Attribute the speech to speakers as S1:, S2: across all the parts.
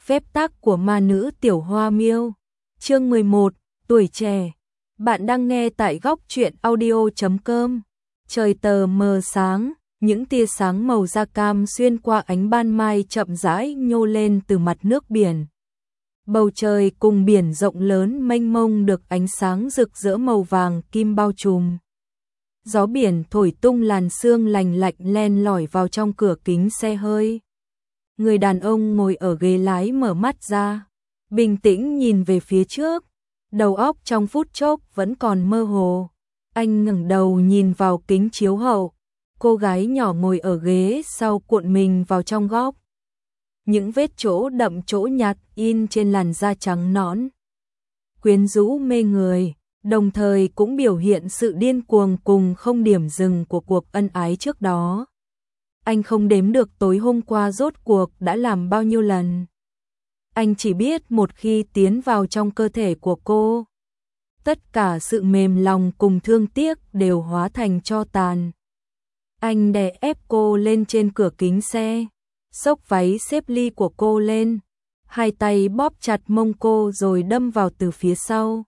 S1: Phép tắc của ma nữ Tiểu Hoa Miêu. Chương 11, tuổi trẻ. Bạn đang nghe tại góc truyện audio.com. Trời tờ mờ sáng, những tia sáng màu da cam xuyên qua ánh ban mai chậm rãi nhô lên từ mặt nước biển. Bầu trời cùng biển rộng lớn mênh mông được ánh sáng rực rỡ màu vàng kim bao trùm. Gió biển thổi tung làn sương lành lạnh len lỏi vào trong cửa kính xe hơi. Người đàn ông ngồi ở ghế lái mở mắt ra, bình tĩnh nhìn về phía trước, đầu óc trong phút chốc vẫn còn mơ hồ. Anh ngẩng đầu nhìn vào kính chiếu hậu, cô gái nhỏ ngồi ở ghế sau cuộn mình vào trong góc. Những vết chỗ đậm chỗ nhạt in trên làn da trắng nõn, quyến rũ mê người, đồng thời cũng biểu hiện sự điên cuồng cùng không điểm dừng của cuộc ân ái trước đó. Anh không đếm được tối hôm qua rốt cuộc đã làm bao nhiêu lần. Anh chỉ biết một khi tiến vào trong cơ thể của cô, tất cả sự mềm lòng cùng thương tiếc đều hóa thành tro tàn. Anh đè ép cô lên trên cửa kính xe, xốc váy xếp ly của cô lên, hai tay bóp chặt mông cô rồi đâm vào từ phía sau.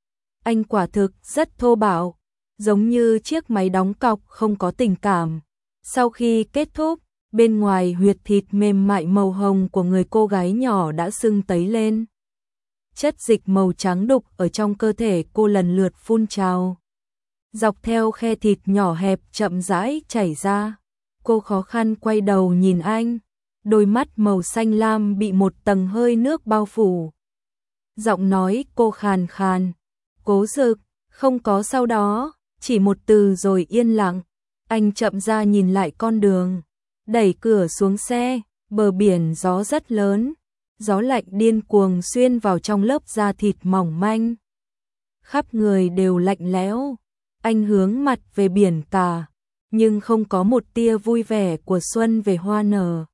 S1: Anh quả thực rất thô bạo, giống như chiếc máy đóng cọc không có tình cảm. Sau khi kết thúc, bên ngoài huyệt thịt mềm mại màu hồng của người cô gái nhỏ đã sưng tấy lên. Chất dịch màu trắng đục ở trong cơ thể cô lần lượt phun trào, dọc theo khe thịt nhỏ hẹp chậm rãi chảy ra. Cô khó khăn quay đầu nhìn anh, đôi mắt màu xanh lam bị một tầng hơi nước bao phủ. Giọng nói cô khàn khàn, Cố Dực, không có sau đó, chỉ một từ rồi yên lặng. Anh chậm ra nhìn lại con đường, đẩy cửa xuống xe, bờ biển gió rất lớn, gió lạnh điên cuồng xuyên vào trong lớp da thịt mỏng manh. Khắp người đều lạnh lẽo, anh hướng mặt về biển cả, nhưng không có một tia vui vẻ của xuân về hoa nở.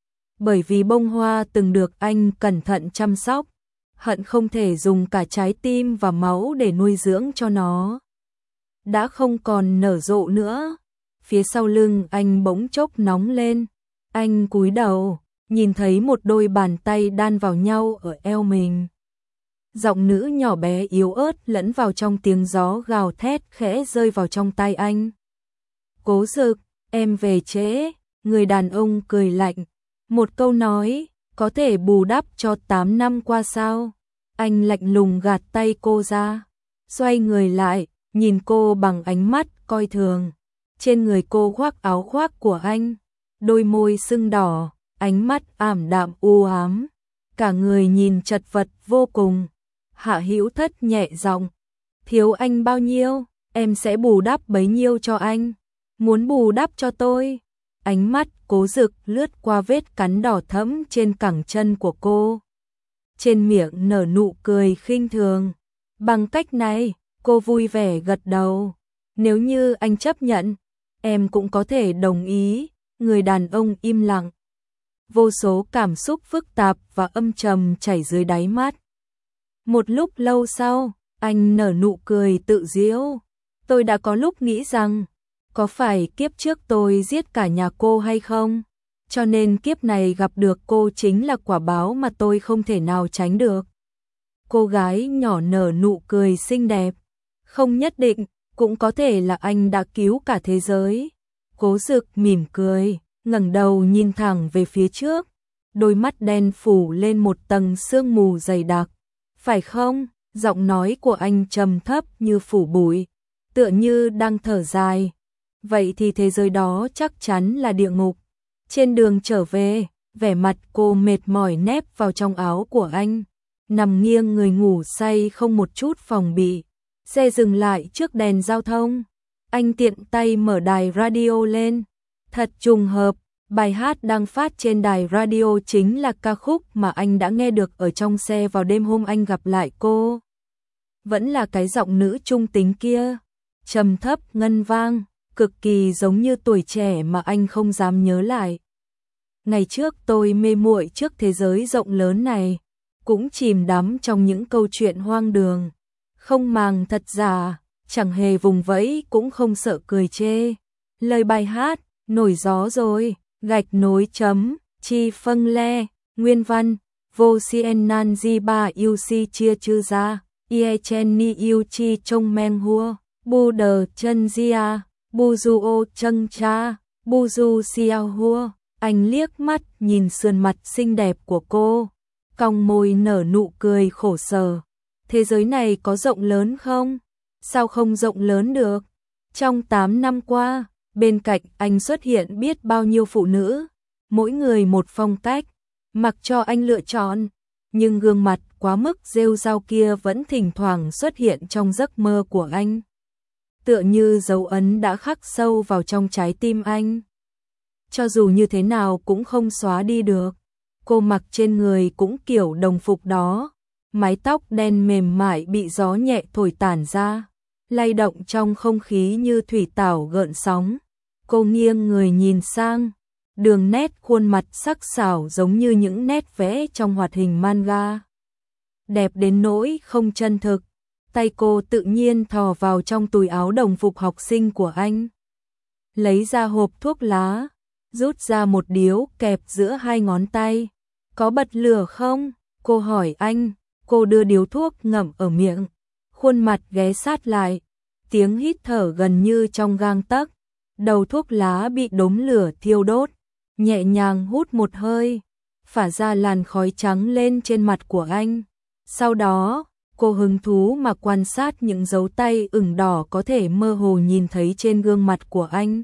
S1: Bởi vì bông hoa từng được anh cẩn thận chăm sóc, hận không thể dùng cả trái tim và máu để nuôi dưỡng cho nó, đã không còn nở rộ nữa. Phía sau lưng anh bỗng chốc nóng lên, anh cúi đầu, nhìn thấy một đôi bàn tay đan vào nhau ở eo mình. Giọng nữ nhỏ bé yếu ớt lẫn vào trong tiếng gió gào thét khẽ rơi vào trong tai anh. Cố Dực, em về trễ. Người đàn ông cười lạnh, một câu nói, có thể bù đắp cho 8 năm qua sao? Anh lạnh lùng gạt tay cô ra, xoay người lại, nhìn cô bằng ánh mắt coi thường. Trên người cô khoác áo khoác của anh, đôi môi sưng đỏ, ánh mắt ảm đạm u ám, cả người nhìn chật vật vô cùng. Hạ Hữu Thất nhẹ giọng, thiếu anh bao nhiêu, em sẽ bù đắp bấy nhiêu cho anh. Muốn bù đắp cho tôi? Ánh mắt Cố Dực lướt qua vết cắn đỏ thẫm trên cẳng chân của cô, trên miệng nở nụ cười khinh thường. Bằng cách này, cô vui vẻ gật đầu. Nếu như anh chấp nhận, em cũng có thể đồng ý. Người đàn ông im lặng, vô số cảm xúc phức tạp và âm trầm chảy dưới đáy mắt. Một lúc lâu sau, anh nở nụ cười tự giễu. Tôi đã có lúc nghĩ rằng, có phải kiếp trước tôi giết cả nhà cô hay không? Cho nên kiếp này gặp được cô chính là quả báo mà tôi không thể nào tránh được. Cô gái nhỏ nở nụ cười xinh đẹp. Không nhất định, cũng có thể là anh đã cứu cả thế giới. Cố Dực mỉm cười, ngẩng đầu nhìn thẳng về phía trước, đôi mắt đen phủ lên một tầng sương mù dày đặc. Phải không? Giọng nói của anh trầm thấp như phủ bụi, tựa như đang thở dài. Vậy thì thế giới đó chắc chắn là địa ngục. Trên đường trở về, vẻ mặt cô mệt mỏi nép vào trong áo của anh, nằm nghiêng người ngủ say không một chút phòng bị. Xe dừng lại trước đèn giao thông, anh tiện tay mở đài radio lên. Thật trùng hợp, bài hát đang phát trên đài radio chính là ca khúc mà anh đã nghe được ở trong xe vào đêm hôm anh gặp lại cô. Vẫn là cái giọng nữ trung tính kia, trầm thấp ngân vang, cực kỳ giống như tuổi trẻ mà anh không dám nhớ lại. Ngày trước tôi mê muội trước thế giới rộng lớn này, cũng chìm đắm trong những câu chuyện hoang đường, không màng thật giả, chẳng hề vùng vẫy cũng không sợ cười chê. Lời bài hát, nổi gió rồi, gạch nối chấm, chi phân le, nguyên văn, vô sien nan di ba yêu si chia chư ra, ie chen ni yêu chi trong men hua, bu đờ chân gia, bu du ô chân cha, bu du sia hua. Anh liếc mắt nhìn sườn mặt xinh đẹp của cô, cong môi nở nụ cười khổ sở. Thế giới này có rộng lớn không? Sao không rộng lớn được? Trong 8 năm qua, bên cạnh anh xuất hiện biết bao nhiêu phụ nữ, mỗi người một phong cách, mặc cho anh lựa chọn, nhưng gương mặt quá mức rêu rao kia vẫn thỉnh thoảng xuất hiện trong giấc mơ của anh. Tựa như dấu ấn đã khắc sâu vào trong trái tim anh. Cho dù như thế nào cũng không xóa đi được. Cô mặc trên người cũng kiểu đồng phục đó, mái tóc đen mềm mại bị gió nhẹ thổi tản ra, lay động trong không khí như thủy tảo gợn sóng. Cô nghiêng người nhìn sang, đường nét khuôn mặt sắc sảo giống như những nét vẽ trong hoạt hình manga. Đẹp đến nỗi không chân thực. Tay cô tự nhiên thò vào trong túi áo đồng phục học sinh của anh. Lấy ra hộp thuốc lá, rút ra một điếu kẹp giữa hai ngón tay. Có bật lửa không? Cô hỏi anh. Cô đưa điếu thuốc ngậm ở miệng, khuôn mặt ghé sát lại, tiếng hít thở gần như trong gang tấc. Đầu thuốc lá bị đốm lửa thiêu đốt, nhẹ nhàng hút một hơi, phả ra làn khói trắng lên trên mặt của anh. Sau đó, cô hứng thú mà quan sát những dấu tay ửng đỏ có thể mơ hồ nhìn thấy trên gương mặt của anh.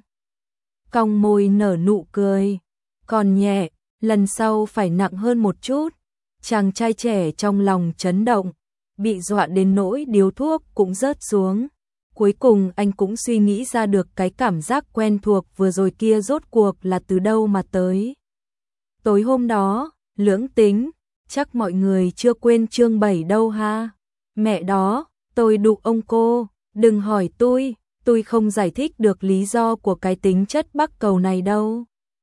S1: Cong môi nở nụ cười, còn nhẹ, lần sau phải nặng hơn một chút. Chàng trai trẻ trong lòng chấn động, bị dọa đến nỗi điếu thuốc cũng rớt xuống. Cuối cùng anh cũng suy nghĩ ra được cái cảm giác quen thuộc vừa rồi kia rốt cuộc là từ đâu mà tới. Tối hôm đó, lưỡng tính, chắc mọi người chưa quên chương 7 đâu ha. Mẹ đó, tôi đụ ông cô, đừng hỏi tôi không giải thích được lý do của cái tính chất bắc cầu này đâu.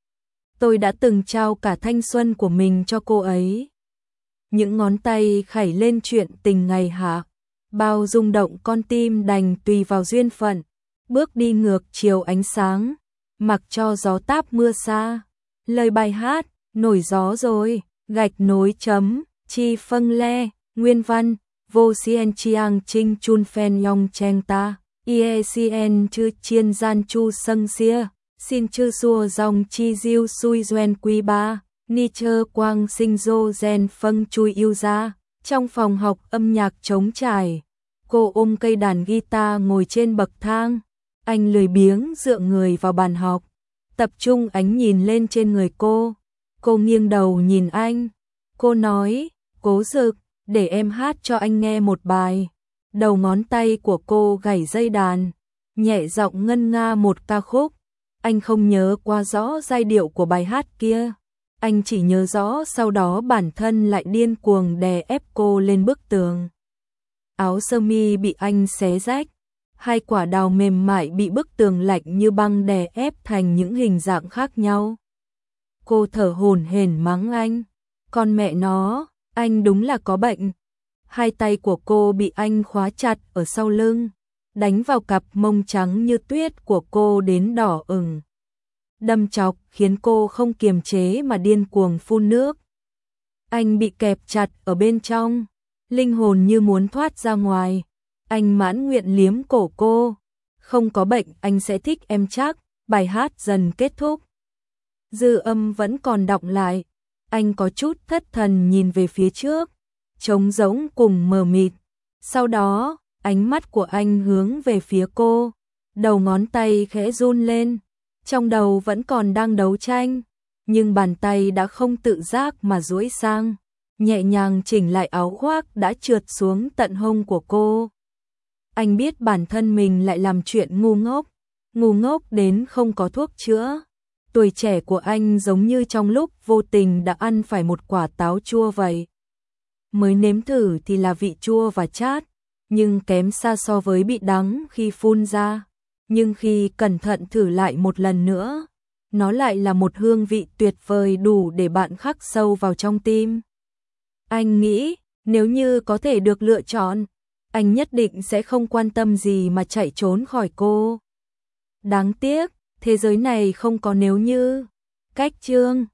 S1: Tôi đã từng trao cả thanh xuân của mình cho cô ấy. Những ngón tay khảy lên chuyện tình ngày hạ, bao rung động con tim đành tùy vào duyên phận, bước đi ngược chiều ánh sáng, mặc cho gió táp mưa xa. Lời bài hát, nổi gió rồi, gạch nối chấm, chi phân le, nguyên văn, vô sien chiang trinh chun phen yong cheng ta, iecn chư chiên gian chu sâng xia, xin chư xua dòng chi diêu sui duen quy ba. Ni chơ quang sinh dô gen phân chui yêu ra. Trong phòng học âm nhạc trống trải, cô ôm cây đàn guitar ngồi trên bậc thang. Anh lười biếng dựa người vào bàn học, tập trung ánh nhìn lên trên người cô. Cô nghiêng đầu nhìn anh. Cô nói, Cố Dực, để em hát cho anh nghe một bài. Đầu ngón tay của cô gảy dây đàn, nhẹ giọng ngân nga một ca khúc. Anh không nhớ qua rõ giai điệu của bài hát kia. Anh chỉ nhớ rõ sau đó bản thân lại điên cuồng đè ép cô lên bức tường. Áo sơ mi bị anh xé rách, hai quả đào mềm mại bị bức tường lạnh như băng đè ép thành những hình dạng khác nhau. Cô thở hổn hển mắng anh, con mẹ nó, anh đúng là có bệnh. Hai tay của cô bị anh khóa chặt ở sau lưng, đánh vào cặp mông trắng như tuyết của cô đến đỏ ửng. Đâm chọc khiến cô không kiềm chế mà điên cuồng phun nước. Anh bị kẹp chặt ở bên trong, linh hồn như muốn thoát ra ngoài. Anh mãn nguyện liếm cổ cô. Không có bệnh anh sẽ thích em chắc. Bài hát dần kết thúc. Dư âm vẫn còn đọng lại. Anh có chút thất thần nhìn về phía trước, trống rỗng cùng mờ mịt. Sau đó, ánh mắt của anh hướng về phía cô. Đầu ngón tay khẽ run lên. Trong đầu vẫn còn đang đấu tranh, nhưng bàn tay đã không tự giác mà duỗi sang, nhẹ nhàng chỉnh lại áo khoác đã trượt xuống tận hông của cô. Anh biết bản thân mình lại làm chuyện ngu ngốc đến không có thuốc chữa. Tuổi trẻ của anh giống như trong lúc vô tình đã ăn phải một quả táo chua vậy. Mới nếm thử thì là vị chua và chát, nhưng kém xa so với bị đắng khi phun ra. Nhưng khi cẩn thận thử lại một lần nữa, nó lại là một hương vị tuyệt vời đủ để bạn khắc sâu vào trong tim. Anh nghĩ, nếu như có thể được lựa chọn, anh nhất định sẽ không quan tâm gì mà chạy trốn khỏi cô. Đáng tiếc, thế giới này không có nếu như. Cách chương